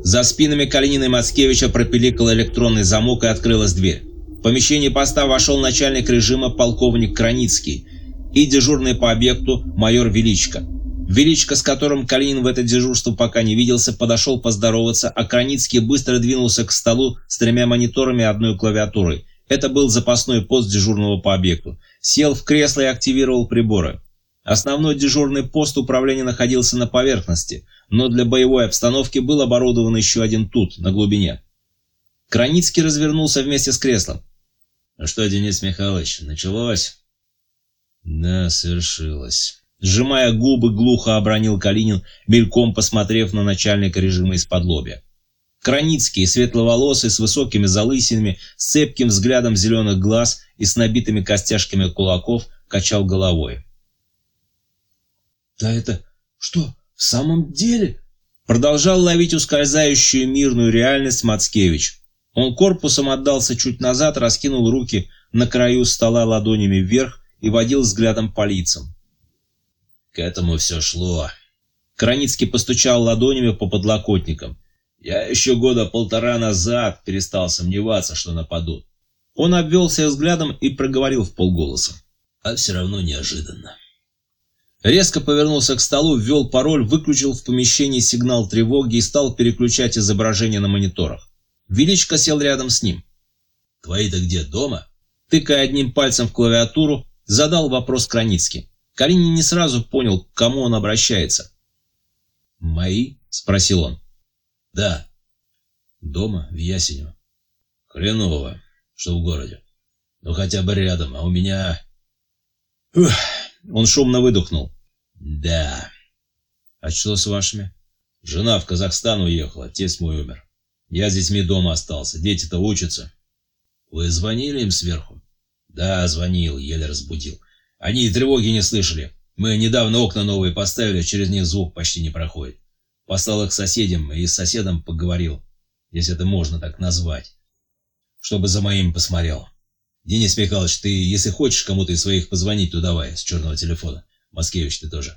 За спинами Калинина и Мацкевича пропиликал электронный замок и открылась дверь. В помещение поста вошел начальник режима полковник Краницкий и дежурный по объекту майор Величко. Величко, с которым Калинин в это дежурство пока не виделся, подошел поздороваться, а Краницкий быстро двинулся к столу с 3 мониторами и 1 клавиатурой. Это был запасной пост дежурного по объекту. Сел в кресло и активировал приборы. Основной дежурный пост управления находился на поверхности, но для боевой обстановки был оборудован еще один тут, на глубине. Краницкий развернулся вместе с креслом. «Ну что, Денис Михайлович, началось?» «Да, свершилось». Сжимая губы, глухо обронил Калинин, мельком посмотрев на начальника режима из-под-лобья. Краницкий, светловолосый, с высокими залысинами, с цепким взглядом зеленых глаз и с набитыми костяшками кулаков, качал головой. «Да это что, в самом деле?» Продолжал ловить ускользающую мирную реальность Мацкевич. Он корпусом отдался чуть назад, раскинул руки на краю стола ладонями вверх и водил взглядом по лицам. «К этому все шло». Краницкий постучал ладонями по подлокотникам. «Я еще 1.5 года назад перестал сомневаться, что нападут». Он обвелся взглядом и проговорил вполголоса. «А все равно неожиданно». Резко повернулся к столу, ввел пароль, выключил в помещении сигнал тревоги и стал переключать изображение на мониторах. Величко сел рядом с ним. «Твои-то где, дома?» Тыкая одним пальцем в клавиатуру, задал вопрос Краницкий. Калинин не сразу понял, к кому он обращается. «Мои?» – спросил он. «Да. Дома, в Ясенево. Хреново, что в городе. Ну хотя бы рядом, а у меня...» Он шумно выдохнул. «Да. А что с вашими?» «Жена в Казахстан уехала, тесть мой умер. Я с детьми дома остался, дети-то учатся». «Вы звонили им сверху?» «Да, звонил, еле разбудил. Они и тревоги не слышали. Мы недавно окна новые поставили, через них звук почти не проходит. Послал их соседям и с соседом поговорил, если это можно так назвать, чтобы за моим посмотрел. Денис Михайлович, ты, если хочешь кому-то из своих позвонить, то давай, с черного телефона. Мацкевич, ты тоже».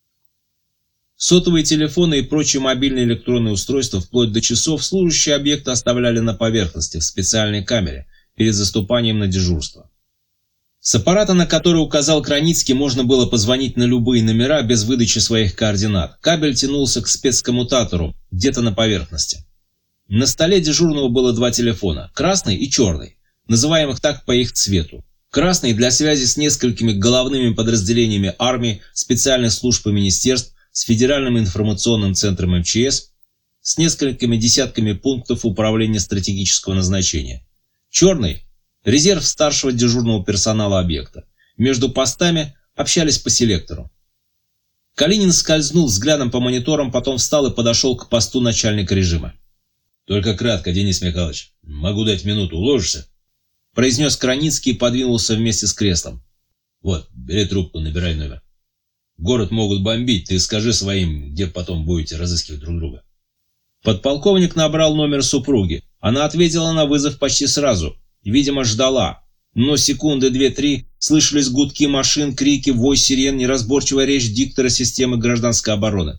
Сотовые телефоны и прочие мобильные электронные устройства вплоть до часов служащие объекта оставляли на поверхности в специальной камере перед заступанием на дежурство. С аппарата, на который указал Краницкий, можно было позвонить на любые номера без выдачи своих координат. Кабель тянулся к спецкоммутатору, где-то на поверхности. На столе дежурного было 2 телефона, красный и черный, называемых так по их цвету. Красный для связи с несколькими головными подразделениями армии, специальных служб и министерств, с Федеральным информационным центром МЧС, с несколькими десятками пунктов управления стратегического назначения. Черный – резерв старшего дежурного персонала объекта. Между постами общались по селектору. Калинин скользнул взглядом по мониторам, потом встал и подошел к посту начальника режима. «Только кратко, Денис Михайлович. Могу дать минуту, уложишься?» Произнес Краницкий и подвинулся вместе с креслом. «Вот, бери трубку, набирай номер. Город могут бомбить, ты скажи своим, где потом будете разыскивать друг друга». Подполковник набрал номер супруги. Она ответила на вызов почти сразу. Видимо, ждала. Но секунды 2-3 слышались гудки машин, крики, вой сирен, неразборчивая речь диктора системы гражданской обороны.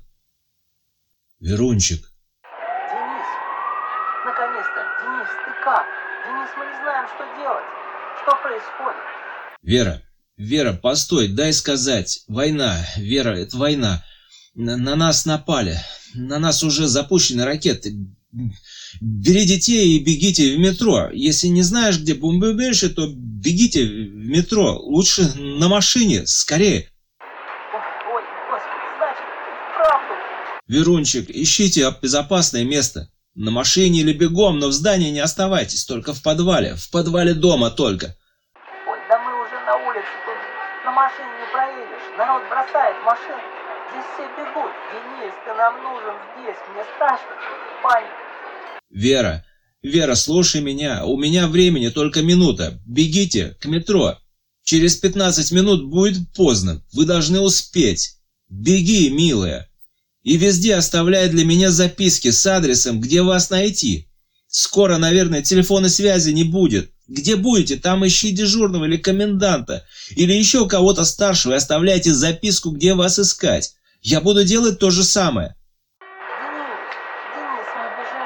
«Верунчик». «Денис, наконец-то! Денис, ты как? Денис, мы не знаем, что делать. Что происходит?» Вера, постой, дай сказать. Война, Вера, это война. На нас напали. На нас уже запущены ракеты. Бери детей и бегите в метро. Если не знаешь, где бомбоубежище, то бегите в метро. Лучше на машине, скорее». Ой, господи, значит, правду. «Верунчик, ищите безопасное место. На машине или бегом, но в здании не оставайтесь, только в подвале. В подвале дома только». Ой, да мы уже на улице, тут на машине не проедешь. Народ бросает машины. Здесь все бегут. Денис, ты нам нужен здесь. Мне страшно. Паника. Вера, слушай меня. У меня времени только минута. Бегите к метро. Через 15 минут будет поздно. Вы должны успеть. Беги, милая. И везде оставляй для меня записки с адресом, где вас найти. Скоро, наверное, телефонной связи не будет. Где будете, там ищи дежурного или коменданта, или еще кого-то старшего и оставляйте записку, где вас искать. Я буду делать то же самое». Денис, мы бежим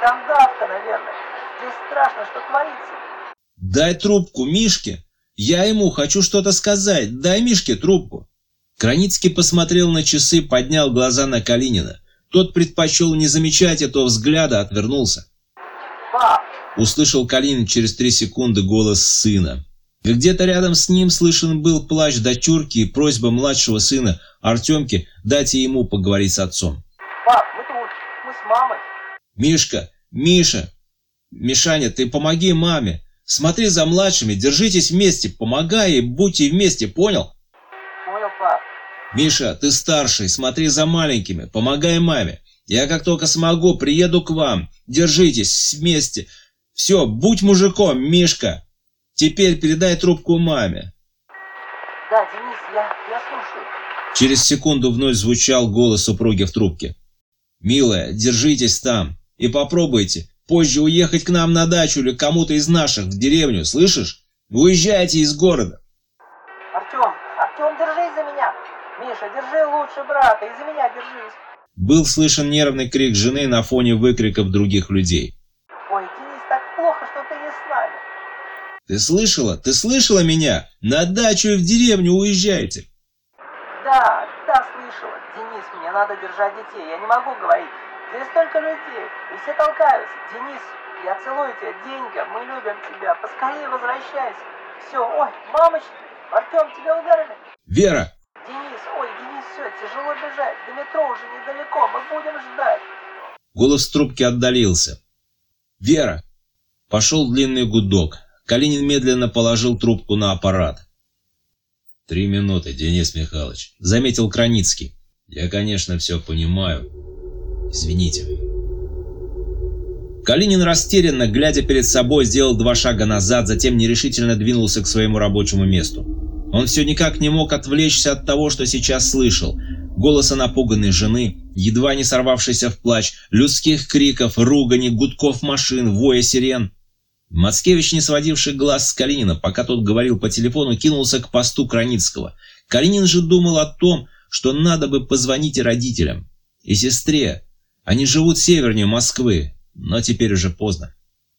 Там давка, наверное. Здесь страшно, что творится. «Дай трубку Мишке! Я ему хочу что-то сказать! Дай Мишке трубку!» Краницкий посмотрел на часы, поднял глаза на Калинина. Тот предпочел не замечать этого взгляда, отвернулся. Пап! Услышал Калинин через 3 секунды голос сына. Где-то рядом с ним слышен был плач дочурки и просьба младшего сына Артемки дать ему поговорить с отцом. Пап, мы тут, мы с мамой. «Мишка! Миша! Мишаня, ты помоги маме! Смотри за младшими, держитесь вместе, помогай и будьте вместе, понял?» Понял, пап. «Миша, ты старший, смотри за маленькими, помогай маме. Я как только смогу, приеду к вам. Держитесь вместе. Все, будь мужиком, Мишка. Теперь передай трубку маме». Да, Денис, я слушаю. Через секунду вновь звучал голос супруги в трубке. «Милая, держитесь там и попробуйте позже уехать к нам на дачу или кому-то из наших в деревню, слышишь? Уезжайте из города». Артем, держись за меня. Миша, держи лучше брата, и за меня держись. Был слышен нервный крик жены на фоне выкриков других людей. Ой, Денис, так плохо, что ты не с нами. «Ты слышала? Ты слышала меня? На дачу и в деревню уезжайте!» Да, слышала. Денис, мне надо держать детей, я не могу говорить. Здесь столько людей, и все толкаются. Денис, я целую тебя, Денька, мы любим тебя, поскорее возвращайся. Все, ой, мамочки, Артем, тебя ударили? «Вера!» Денис, все, тяжело бежать, до метро уже недалеко, мы будем ждать. Голос в трубке отдалился. «Вера!» Пошел длинный гудок. Калинин медленно положил трубку на аппарат. 3 минуты, Денис Михайлович», — заметил Краницкий. «Я, конечно, все понимаю. Извините». Калинин растерянно, глядя перед собой, сделал 2 шага назад, затем нерешительно двинулся к своему рабочему месту. Он все никак не мог отвлечься от того, что сейчас слышал. Голоса напуганной жены, едва не сорвавшийся в плач, людских криков, ругани, гудков машин, воя сирен. Мацкевич, не сводивший глаз с Калинина, пока тот говорил по телефону, кинулся к посту Краницкого. Калинин же думал о том, что надо бы позвонить и родителям, и сестре. Они живут севернее Москвы, но теперь уже поздно.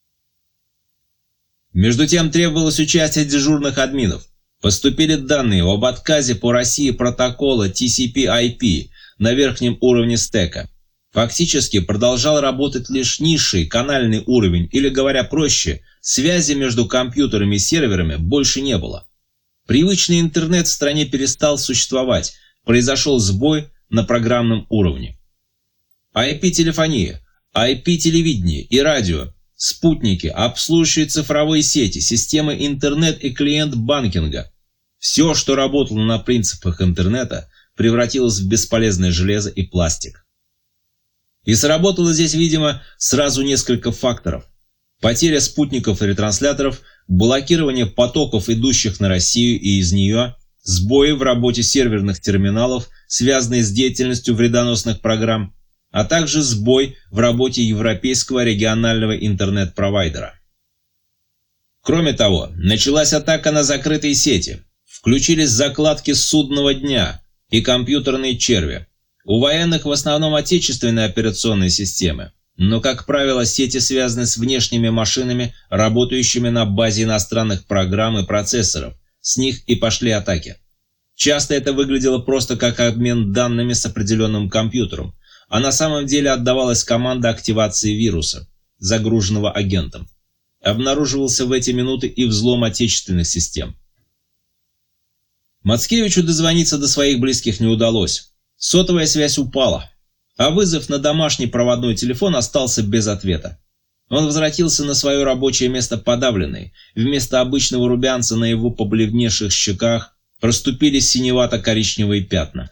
Между тем требовалось участие дежурных админов. Поступили данные об отказе по России протокола TCP/IP на верхнем уровне стека. Фактически продолжал работать лишь низший канальный уровень, или, говоря проще, связи между компьютерами и серверами больше не было. Привычный интернет в стране перестал существовать, произошел сбой на программном уровне. IP-телефония, IP-телевидение и радио, спутники, обслуживающие цифровые сети, системы интернет и клиент-банкинга. Все, что работало на принципах интернета, превратилось в бесполезное железо и пластик. И сработало здесь, видимо, сразу несколько факторов. Потеря спутников и ретрансляторов, блокирование потоков, идущих на Россию и из нее, сбои в работе серверных терминалов, связанные с деятельностью вредоносных программ, а также сбой в работе европейского регионального интернет-провайдера. Кроме того, началась атака на закрытые сети, включились закладки судного дня и компьютерные черви. У военных в основном отечественные операционные системы, но, как правило, сети связаны с внешними машинами, работающими на базе иностранных программ и процессоров. С них и пошли атаки. Часто это выглядело просто как обмен данными с определенным компьютером, а на самом деле отдавалась команда активации вируса, загруженного агентом. Обнаруживался в эти минуты и взлом отечественных систем. Мацкевичу дозвониться до своих близких не удалось. Сотовая связь упала, а вызов на домашний проводной телефон остался без ответа. Он возвратился на свое рабочее место подавленный. Вместо обычного румянца на его побледневших щеках проступили синевато-коричневые пятна.